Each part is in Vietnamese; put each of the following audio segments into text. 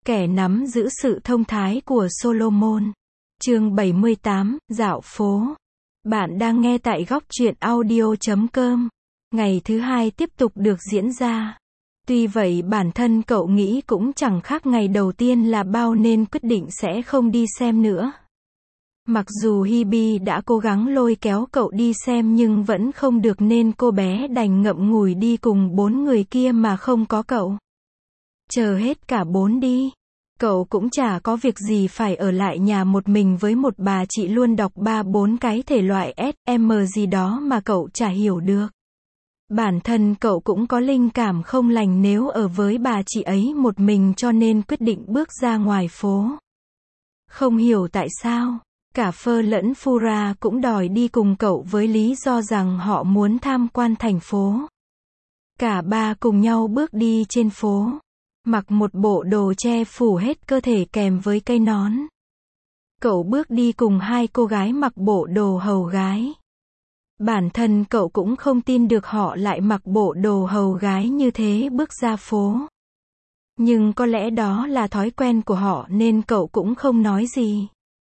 Kẻ nắm giữ sự thông thái của Solomon. Chương 78, dạo phố. Bạn đang nghe tại góc truyện audio.com. Ngày thứ hai tiếp tục được diễn ra. Tuy vậy bản thân cậu nghĩ cũng chẳng khác ngày đầu tiên là bao nên quyết định sẽ không đi xem nữa. Mặc dù Hebe đã cố gắng lôi kéo cậu đi xem nhưng vẫn không được nên cô bé đành ngậm ngùi đi cùng 4 người kia mà không có cậu. Chờ hết cả 4 đi. Cậu cũng chả có việc gì phải ở lại nhà một mình với một bà chị luôn đọc 3-4 cái thể loại SM gì đó mà cậu chả hiểu được. Bản thân cậu cũng có linh cảm không lành nếu ở với bà chị ấy một mình cho nên quyết định bước ra ngoài phố. Không hiểu tại sao, cả Phơ lẫn Fura cũng đòi đi cùng cậu với lý do rằng họ muốn tham quan thành phố. Cả ba cùng nhau bước đi trên phố. Mặc một bộ đồ che phủ hết cơ thể kèm với cây nón. Cậu bước đi cùng hai cô gái mặc bộ đồ hầu gái. Bản thân cậu cũng không tin được họ lại mặc bộ đồ hầu gái như thế bước ra phố. Nhưng có lẽ đó là thói quen của họ nên cậu cũng không nói gì.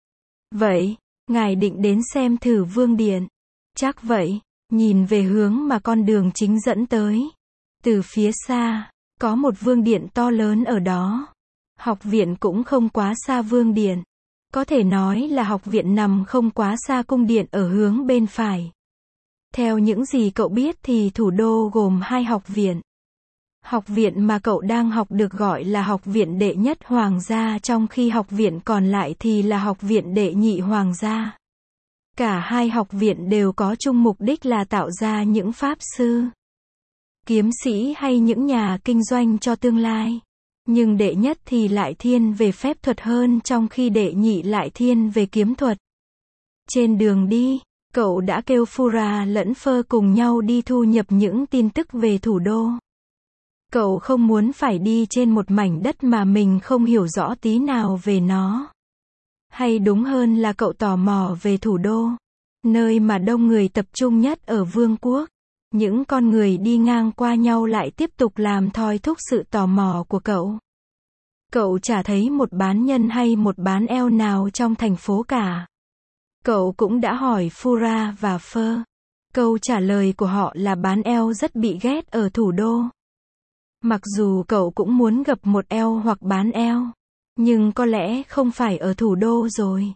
Vậy, ngài định đến xem thử vương điện. Chắc vậy, nhìn về hướng mà con đường chính dẫn tới. Từ phía xa, có một vương điện to lớn ở đó. Học viện cũng không quá xa vương điện. Có thể nói là học viện nằm không quá xa cung điện ở hướng bên phải. Theo những gì cậu biết thì thủ đô gồm 2 học viện. Học viện mà cậu đang học được gọi là học viện đệ nhất hoàng gia, trong khi học viện còn lại thì là học viện đệ nhị hoàng gia. Cả hai học viện đều có chung mục đích là tạo ra những pháp sư, kiếm sĩ hay những nhà kinh doanh cho tương lai. Nhưng đệ nhất thì lại thiên về phép thuật hơn trong khi đệ nhị lại thiên về kiếm thuật. Trên đường đi, cậu đã kêu Fura lẫn Phơ cùng nhau đi thu nhập những tin tức về thủ đô. Cậu không muốn phải đi trên một mảnh đất mà mình không hiểu rõ tí nào về nó. Hay đúng hơn là cậu tò mò về thủ đô, nơi mà đông người tập trung nhất ở vương quốc. Những con người đi ngang qua nhau lại tiếp tục làm thôi thúc sự tò mò của cậu. Cậu chả thấy một bán nhân hay một bán eo nào trong thành phố cả. Cậu cũng đã hỏi Fura và Phơ. Câu trả lời của họ là bán eo rất bị ghét ở thủ đô. Mặc dù cậu cũng muốn gặp một eo hoặc bán eo, nhưng có lẽ không phải ở thủ đô rồi.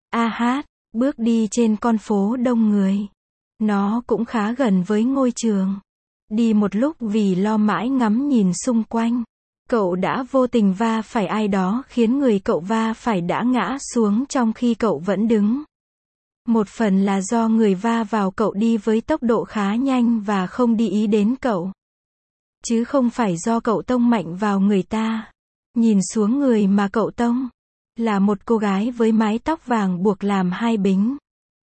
Bước đi trên con phố đông người. Nó cũng khá gần với ngôi trường. Đi một lúc vì lo mãi ngắm nhìn xung quanh, cậu đã vô tình va phải ai đó khiến người cậu va phải đã ngã xuống trong khi cậu vẫn đứng. Một phần là do người va vào cậu đi với tốc độ khá nhanh và không để ý đến cậu. Chứ không phải do cậu tông mạnh vào người ta. Nhìn xuống người mà cậu tông là một cô gái với mái tóc vàng buộc làm 2 bính.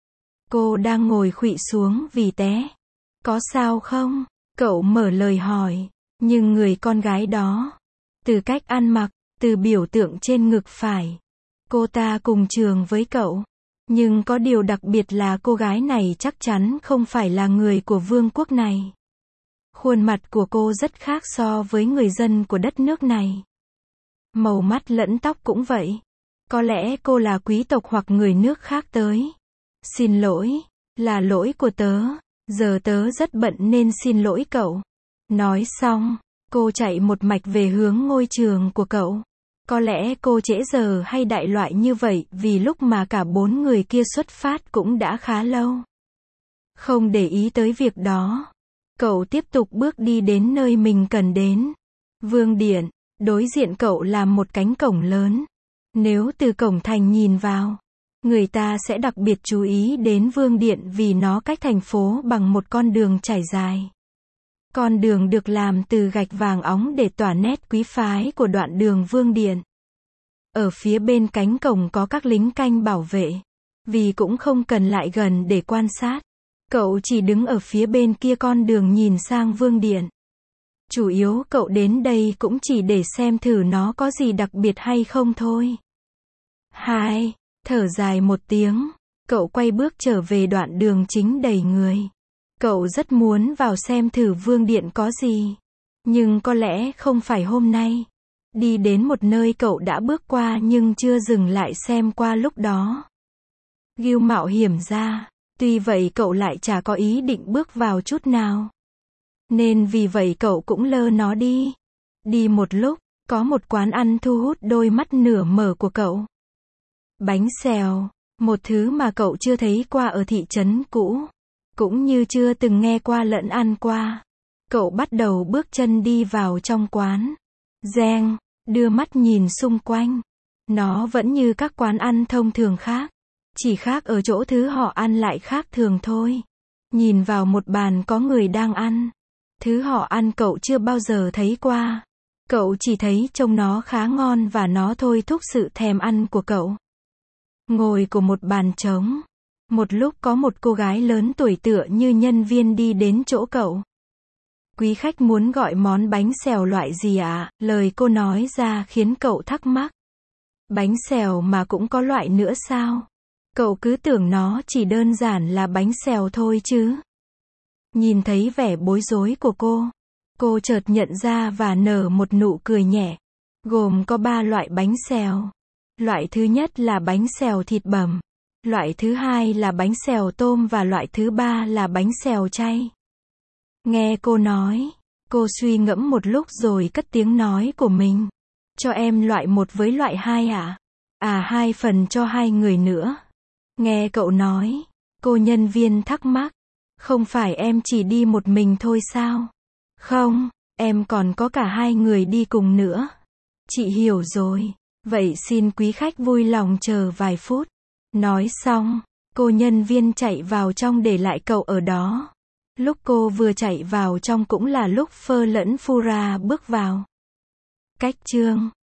Cô đang ngồi khuỵu xuống vì té. Có sao không? Cậu mở lời hỏi. Nhưng người con gái đó, từ cách ăn mặc, từ biểu tượng trên ngực phải, cô ta cùng trường với cậu. Nhưng có điều đặc biệt là cô gái này chắc chắn không phải là người của vương quốc này. Khuôn mặt của cô rất khác so với người dân của đất nước này. Màu mắt lẫn tóc cũng vậy. Có lẽ cô là quý tộc hoặc người nước khác tới. Xin lỗi, là lỗi của tớ. Giờ tớ rất bận nên xin lỗi cậu. Nói xong, cô chạy một mạch về hướng ngôi trường của cậu. Có lẽ cô trễ giờ hay đại loại như vậy vì lúc mà cả 4 người kia xuất phát cũng đã khá lâu. Không để ý tới việc đó, cậu tiếp tục bước đi đến nơi mình cần đến. Vương điện, đối diện cậu là một cánh cổng lớn. Nếu từ cổng thành nhìn vào, người ta sẽ đặc biệt chú ý đến vương điện vì nó cách thành phố bằng một con đường trải dài. Con đường được làm từ gạch vàng óng để tỏa nét quý phái của đoạn đường vương điện. Ở phía bên cánh cổng có các lính canh bảo vệ. Vì cũng không cần lại gần để quan sát. Cậu chỉ đứng ở phía bên kia con đường nhìn sang vương điện. Chủ yếu cậu đến đây cũng chỉ để xem thử nó có gì đặc biệt hay không thôi. Thở dài một tiếng, cậu quay bước trở về đoạn đường chính đầy người. Cậu rất muốn vào xem thử vương điện có gì. Nhưng có lẽ không phải hôm nay. Đi đến một nơi cậu đã bước qua nhưng chưa dừng lại xem qua lúc đó. Ghiêu mạo hiểm ra. Tuy vậy cậu lại chả có ý định bước vào chút nào. Nên vì vậy cậu cũng lơ nó đi. Đi một lúc, có một quán ăn thu hút đôi mắt nửa mở của cậu. Bánh xèo, một thứ mà cậu chưa thấy qua ở thị trấn cũ, cũng như chưa từng nghe qua lẫn ăn qua. Cậu bắt đầu bước chân đi vào trong quán. Reng, đưa mắt nhìn xung quanh. Nó vẫn như các quán ăn thông thường khác. Chỉ khác ở chỗ thứ họ ăn lại khác thường thôi. Nhìn vào một bàn có người đang ăn. Thứ họ ăn cậu chưa bao giờ thấy qua. Cậu chỉ thấy trông nó khá ngon và nó thôi thúc sự thèm ăn của cậu. Ngồi của một bàn trống. Một lúc có một cô gái lớn tuổi tựa như nhân viên đi đến chỗ cậu. Quý khách muốn gọi món bánh xèo loại gì ạ? Lời cô nói ra khiến cậu thắc mắc. Bánh xèo mà cũng có loại nữa sao? Cậu cứ tưởng nó chỉ đơn giản là bánh xèo thôi chứ. Nhìn thấy vẻ bối rối của cô chợt nhận ra và nở một nụ cười nhẹ. Gồm có 3 loại bánh xèo. Loại thứ nhất là bánh xèo thịt bằm. Loại thứ hai là bánh xèo tôm và loại thứ ba là bánh xèo chay. Nghe cô nói, cô suy ngẫm một lúc rồi cất tiếng nói của mình. Cho em loại 1 với loại 2 ạ? À 2 phần cho 2 người nữa. Nghe cậu nói, cô nhân viên thắc mắc. Không phải em chỉ đi một mình thôi sao? Không, em còn có cả 2 người đi cùng nữa. Chị hiểu rồi. Vậy xin quý khách vui lòng chờ vài phút. Nói xong, cô nhân viên chạy vào trong để lại cậu ở đó. Lúc cô vừa chạy vào trong cũng là lúc Phơ lẫn Fura bước vào. Cách chương